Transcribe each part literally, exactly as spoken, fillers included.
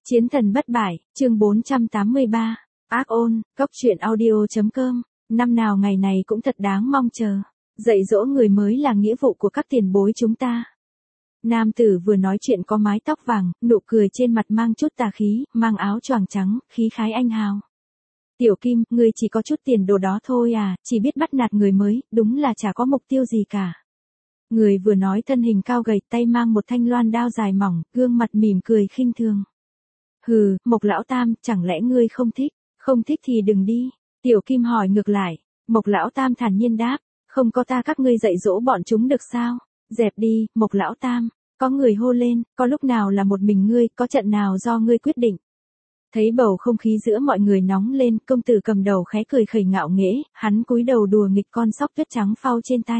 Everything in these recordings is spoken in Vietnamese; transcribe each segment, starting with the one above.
Chiến thần bất bại, chương bốn trăm tám mươi ba. Ác ôn, cốc truyện audio.com. Năm nào ngày này cũng thật đáng mong chờ. Dạy dỗ người mới là nghĩa vụ của các tiền bối chúng ta. Nam tử vừa nói chuyện có mái tóc vàng, nụ cười trên mặt mang chút tà khí, mang áo choàng trắng, khí khái anh hào. Tiểu Kim, ngươi chỉ có chút tiền đồ đó thôi à, chỉ biết bắt nạt người mới, đúng là chả có mục tiêu gì cả. Người vừa nói thân hình cao gầy, tay mang một thanh loan đao dài mỏng, gương mặt mỉm cười khinh thường. Hừ, Mộc lão tam, chẳng lẽ ngươi không thích, không thích thì đừng đi. Tiểu Kim hỏi ngược lại. Mộc lão tam thản nhiên đáp, không có ta các ngươi dạy dỗ bọn chúng được sao? Dẹp đi, Mộc lão tam. Có người hô lên, có lúc nào là một mình ngươi, có trận nào do ngươi quyết định. Thấy bầu không khí giữa mọi người nóng lên, công tử cầm đầu khẽ cười khẩy ngạo nghễ, hắn cúi đầu đùa nghịch con sóc tuyết trắng phao trên tay.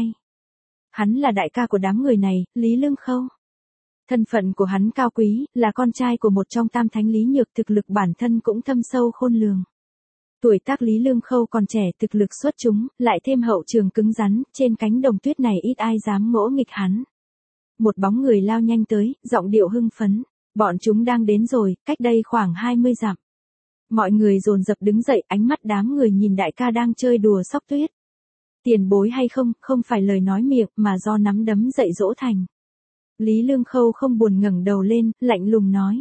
Hắn là đại ca của đám người này, Lý Lương Khâu. Thân phận của hắn cao quý, là con trai của một trong tam thánh Lý Nhược, thực lực bản thân cũng thâm sâu khôn lường. Tuổi tác Lý Lương Khâu còn trẻ, thực lực xuất chúng, lại thêm hậu trường cứng rắn, trên cánh đồng tuyết này ít ai dám ngỗ nghịch hắn. Một bóng người lao nhanh tới, giọng điệu hưng phấn, bọn chúng đang đến rồi, cách đây khoảng hai mươi dặm. Mọi người dồn dập đứng dậy, ánh mắt đám người nhìn đại ca đang chơi đùa sóc tuyết. Tiền bối hay không, không phải lời nói miệng, mà do nắm đấm dạy dỗ thành. Lý Lương Khâu không buồn ngẩng đầu lên, lạnh lùng nói.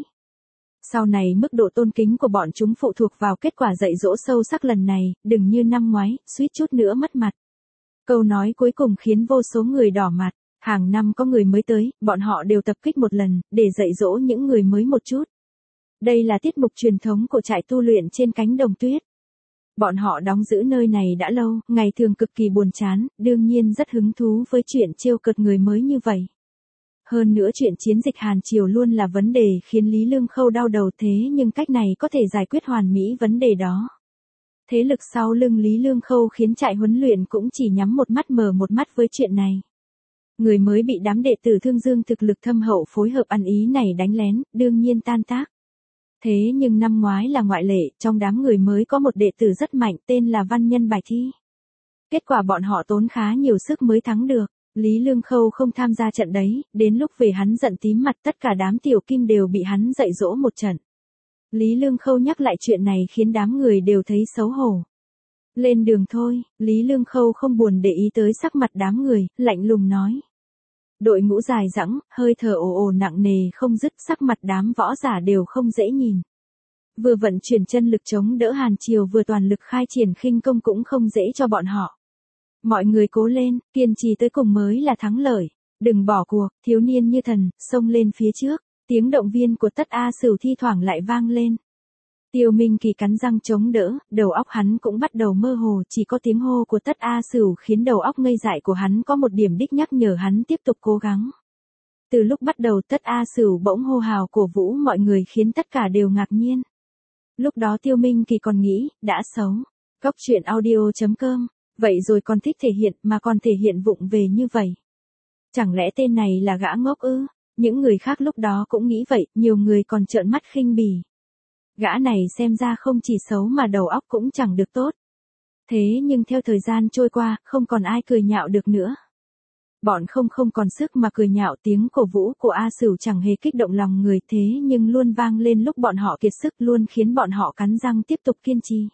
Sau này mức độ tôn kính của bọn chúng phụ thuộc vào kết quả dạy dỗ sâu sắc lần này, đừng như năm ngoái, suýt chút nữa mất mặt. Câu nói cuối cùng khiến vô số người đỏ mặt, hàng năm có người mới tới, bọn họ đều tập kích một lần, để dạy dỗ những người mới một chút. Đây là tiết mục truyền thống của trại tu luyện trên cánh đồng tuyết. Bọn họ đóng giữ nơi này đã lâu, ngày thường cực kỳ buồn chán, đương nhiên rất hứng thú với chuyện trêu cợt người mới như vậy. Hơn nữa chuyện chiến dịch Hàn Triều luôn là vấn đề khiến Lý Lương Khâu đau đầu, thế nhưng cách này có thể giải quyết hoàn mỹ vấn đề đó. Thế lực sau lưng Lý Lương Khâu khiến trại huấn luyện cũng chỉ nhắm một mắt mở một mắt với chuyện này. Người mới bị đám đệ tử Thương Dương thực lực thâm hậu phối hợp ăn ý này đánh lén, đương nhiên tan tác. Thế nhưng năm ngoái là ngoại lệ, trong đám người mới có một đệ tử rất mạnh tên là Văn Nhân Bài Thi. Kết quả bọn họ tốn khá nhiều sức mới thắng được. Lý Lương Khâu không tham gia trận đấy, đến lúc về hắn giận tím mặt, tất cả đám tiểu kim đều bị hắn dạy dỗ một trận. Lý Lương Khâu nhắc lại chuyện này khiến đám người đều thấy xấu hổ. Lên đường thôi, Lý Lương Khâu không buồn để ý tới sắc mặt đám người, lạnh lùng nói. Đội ngũ dài dẳng, hơi thở ồ ồ nặng nề không dứt, sắc mặt đám võ giả đều không dễ nhìn. Vừa vận chuyển chân lực chống đỡ Hàn Triều vừa toàn lực khai triển khinh công cũng không dễ cho bọn họ. Mọi người cố lên, kiên trì tới cùng mới là thắng lợi. Đừng bỏ cuộc, thiếu niên như thần, xông lên phía trước. Tiếng động viên của Tất A Sửu thi thoảng lại vang lên. Tiêu Minh Kỳ cắn răng chống đỡ, đầu óc hắn cũng bắt đầu mơ hồ, chỉ có tiếng hô của Tất A Sửu khiến đầu óc ngây dại của hắn có một điểm đích nhắc nhở hắn tiếp tục cố gắng. Từ lúc bắt đầu Tất A Sửu bỗng hô hào cổ vũ mọi người khiến tất cả đều ngạc nhiên. Lúc đó Tiêu Minh Kỳ còn nghĩ, đã xấu. Cốc truyện audio.com. Vậy rồi còn thích thể hiện mà còn thể hiện vụng về như vậy. Chẳng lẽ tên này là gã ngốc ư? Những người khác lúc đó cũng nghĩ vậy, nhiều người còn trợn mắt khinh bỉ. Gã này xem ra không chỉ xấu mà đầu óc cũng chẳng được tốt. Thế nhưng theo thời gian trôi qua, không còn ai cười nhạo được nữa. Bọn không không còn sức mà cười nhạo, tiếng cổ vũ của A Sửu chẳng hề kích động lòng người, thế nhưng luôn vang lên lúc bọn họ kiệt sức, luôn khiến bọn họ cắn răng tiếp tục kiên trì.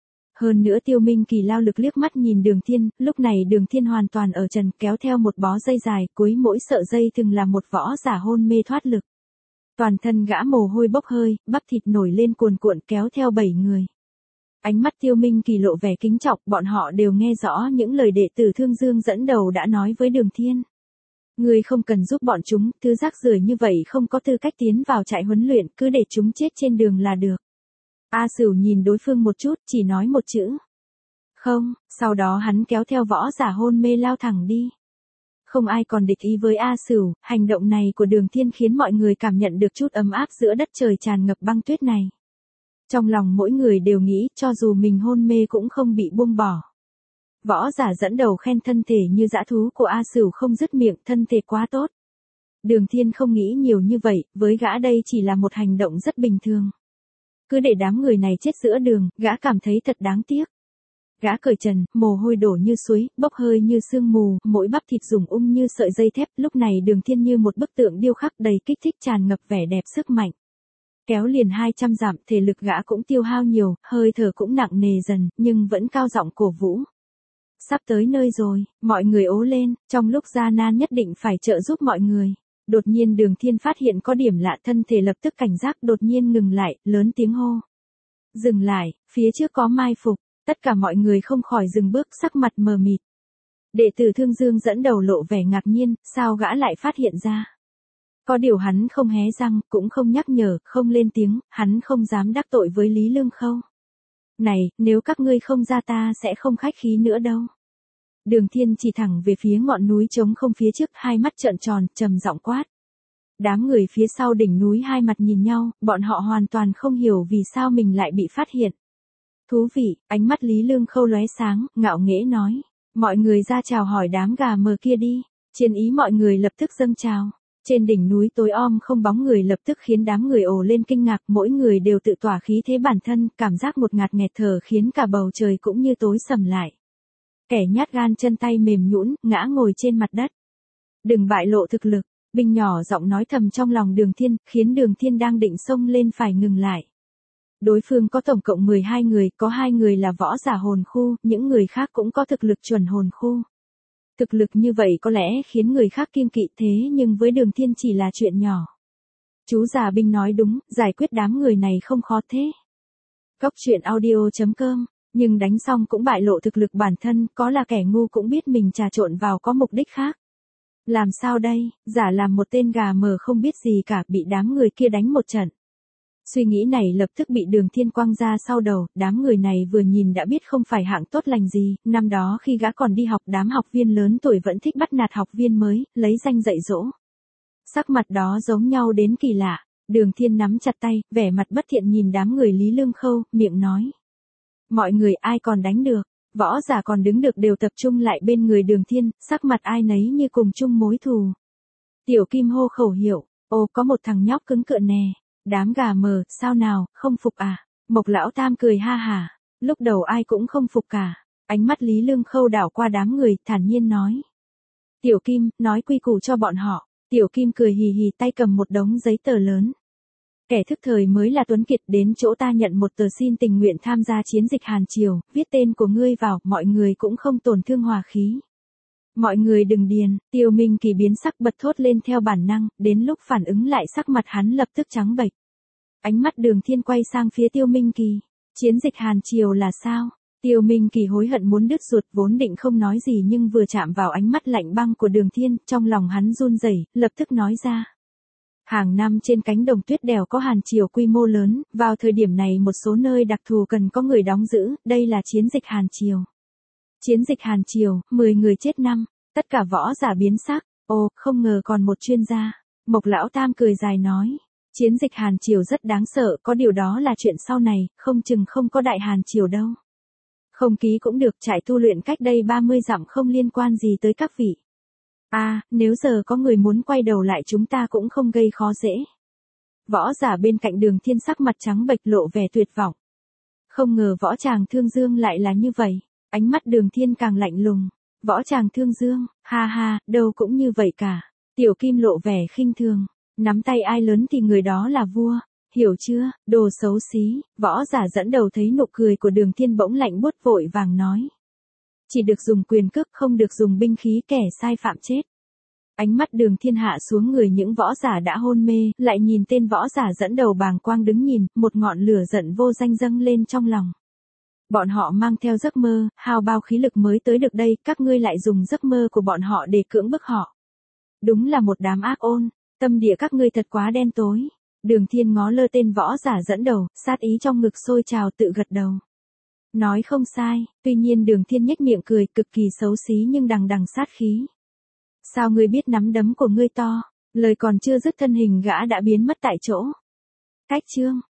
Hơn nữa Tiêu Minh Kỳ lao lực liếc mắt nhìn Đường Thiên, lúc này Đường Thiên hoàn toàn ở trần, kéo theo một bó dây dài, cuối mỗi sợi dây từng là một võ giả hôn mê thoát lực. Toàn thân gã mồ hôi bốc hơi, bắp thịt nổi lên cuồn cuộn kéo theo bảy người. Ánh mắt Tiêu Minh Kỳ lộ vẻ kính trọng, bọn họ đều nghe rõ những lời đệ tử Thương Dương dẫn đầu đã nói với Đường Thiên. Ngươi không cần giúp bọn chúng, thứ rác rưởi như vậy không có tư cách tiến vào trại huấn luyện, cứ để chúng chết trên đường là được. A Sửu nhìn đối phương một chút, chỉ nói một chữ. Không, sau đó hắn kéo theo võ giả hôn mê lao thẳng đi. Không ai còn địch ý với A Sửu, hành động này của Đường Thiên khiến mọi người cảm nhận được chút ấm áp giữa đất trời tràn ngập băng tuyết này. Trong lòng mỗi người đều nghĩ, cho dù mình hôn mê cũng không bị buông bỏ. Võ giả dẫn đầu khen thân thể như dã thú của A Sửu không dứt miệng, thân thể quá tốt. Đường Thiên không nghĩ nhiều như vậy, với gã đây chỉ là một hành động rất bình thường. Cứ để đám người này chết giữa đường, gã cảm thấy thật đáng tiếc. Gã cởi trần, mồ hôi đổ như suối, bốc hơi như sương mù, mỗi bắp thịt rủng ung như sợi dây thép, lúc này Đường Thiên như một bức tượng điêu khắc đầy kích thích tràn ngập vẻ đẹp sức mạnh. Kéo liền hai trăm dặm, thể lực gã cũng tiêu hao nhiều, hơi thở cũng nặng nề dần, nhưng vẫn cao giọng cổ vũ. Sắp tới nơi rồi, mọi người ố lên, trong lúc gian nan nhất định phải trợ giúp mọi người. Đột nhiên Đường Thiên phát hiện có điểm lạ, thân thể lập tức cảnh giác, đột nhiên ngừng lại, lớn tiếng hô. Dừng lại, phía trước có mai phục, tất cả mọi người không khỏi dừng bước, sắc mặt mờ mịt. Đệ tử Thương Dương dẫn đầu lộ vẻ ngạc nhiên, sao gã lại phát hiện ra. Có điều hắn không hé răng, cũng không nhắc nhở, không lên tiếng, hắn không dám đắc tội với Lý Lương Khâu. Này, nếu các ngươi không ra ta sẽ không khách khí nữa đâu. Đường Thiên chỉ thẳng về phía ngọn núi trống không phía trước, hai mắt trợn tròn, trầm giọng quát. Đám người phía sau đỉnh núi hai mặt nhìn nhau, bọn họ hoàn toàn không hiểu vì sao mình lại bị phát hiện. Thú vị, ánh mắt Lý Lương Khâu lóe sáng, ngạo nghễ nói. Mọi người ra chào hỏi đám gà mờ kia đi. Chiến ý mọi người lập tức dâng trào. Trên đỉnh núi tối om không bóng người lập tức khiến đám người ồ lên kinh ngạc, mỗi người đều tự tỏa khí thế bản thân, cảm giác một ngạt nghẹt thở khiến cả bầu trời cũng như tối sầm lại. Kẻ nhát gan chân tay mềm nhũn, ngã ngồi trên mặt đất. Đừng bại lộ thực lực, Binh nhỏ giọng nói thầm trong lòng Đường Thiên, khiến Đường Thiên đang định xông lên phải ngừng lại. Đối phương có tổng cộng mười hai người, có hai người là võ giả hồn khu, những người khác cũng có thực lực chuẩn hồn khu. Thực lực như vậy có lẽ khiến người khác kiêng kỵ, thế nhưng với Đường Thiên chỉ là chuyện nhỏ. Chú già Binh nói đúng, giải quyết đám người này không khó thế. Cốc truyện audio chấm com, nhưng đánh xong cũng bại lộ thực lực bản thân, có là kẻ ngu cũng biết mình trà trộn vào có mục đích khác. Làm sao đây, giả làm một tên gà mờ không biết gì cả, bị đám người kia đánh một trận. Suy nghĩ này lập tức bị Đường Thiên quăng ra sau đầu, đám người này vừa nhìn đã biết không phải hạng tốt lành gì, năm đó khi gã còn đi học đám học viên lớn tuổi vẫn thích bắt nạt học viên mới, lấy danh dạy dỗ. Sắc mặt đó giống nhau đến kỳ lạ, Đường Thiên nắm chặt tay, vẻ mặt bất thiện nhìn đám người Lý Lương Khâu, miệng nói. Mọi người ai còn đánh được, võ giả còn đứng được đều tập trung lại bên người Đường Thiên, sắc mặt ai nấy như cùng chung mối thù. Tiểu Kim hô khẩu hiệu, ô có một thằng nhóc cứng cựa nè. Đám gà mờ, sao nào, không phục à? Mộc lão tam cười ha hả, lúc đầu ai cũng không phục cả. Ánh mắt Lý Lương Khâu đảo qua đám người, thản nhiên nói. Tiểu Kim, nói quy củ cho bọn họ. Tiểu Kim cười hì hì, tay cầm một đống giấy tờ lớn. Kẻ thức thời mới là tuấn kiệt, đến chỗ ta nhận một tờ xin tình nguyện tham gia chiến dịch Hàn Triều, viết tên của ngươi vào, mọi người cũng không tổn thương hòa khí. Mọi người đừng điền, Tiêu Minh Kỳ biến sắc bật thốt lên theo bản năng, đến lúc phản ứng lại sắc mặt hắn lập tức trắng bệch. Ánh mắt Đường Thiên quay sang phía Tiêu Minh Kỳ. Chiến dịch Hàn Triều là sao? Tiêu Minh Kỳ hối hận muốn đứt ruột, vốn định không nói gì nhưng vừa chạm vào ánh mắt lạnh băng của Đường Thiên, trong lòng hắn run rẩy, lập tức nói ra. Hàng năm trên cánh đồng tuyết đèo có Hàn Triều quy mô lớn, vào thời điểm này một số nơi đặc thù cần có người đóng giữ, đây là chiến dịch Hàn Triều. Chiến dịch Hàn Triều, mười người chết năm, tất cả võ giả biến sắc, ồ, không ngờ còn một chuyên gia. Mộc lão tam cười dài nói, chiến dịch Hàn Triều rất đáng sợ, có điều đó là chuyện sau này, không chừng không có đại Hàn Triều đâu. Không ký cũng được, trại tu luyện cách đây ba mươi dặm không liên quan gì tới các vị. À, nếu giờ có người muốn quay đầu lại chúng ta cũng không gây khó dễ. Võ giả bên cạnh Đường Thiên sắc mặt trắng bệch lộ vẻ tuyệt vọng. Không ngờ võ tràng Thương Dương lại là như vậy. Ánh mắt Đường Thiên càng lạnh lùng. Võ tràng Thương Dương, ha ha, đâu cũng như vậy cả. Tiểu Kim lộ vẻ khinh thường. Nắm tay ai lớn thì người đó là vua. Hiểu chưa, đồ xấu xí. Võ giả dẫn đầu thấy nụ cười của Đường Thiên bỗng lạnh buốt vội vàng nói. Chỉ được dùng quyền cước, không được dùng binh khí, kẻ sai phạm chết. Ánh mắt Đường Thiên hạ xuống người những võ giả đã hôn mê, lại nhìn tên võ giả dẫn đầu bàng quang đứng nhìn, một ngọn lửa giận vô danh dâng lên trong lòng. Bọn họ mang theo giấc mơ, hao bao khí lực mới tới được đây, các ngươi lại dùng giấc mơ của bọn họ để cưỡng bức họ. Đúng là một đám ác ôn, tâm địa các ngươi thật quá đen tối. Đường Thiên ngó lơ tên võ giả dẫn đầu, sát ý trong ngực sôi trào tự gật đầu. Nói không sai, tuy nhiên Đường Thiên nhếch miệng cười, cực kỳ xấu xí nhưng đằng đằng sát khí. Sao ngươi biết nắm đấm của ngươi to? Lời còn chưa dứt thân hình gã đã biến mất tại chỗ. Cách chương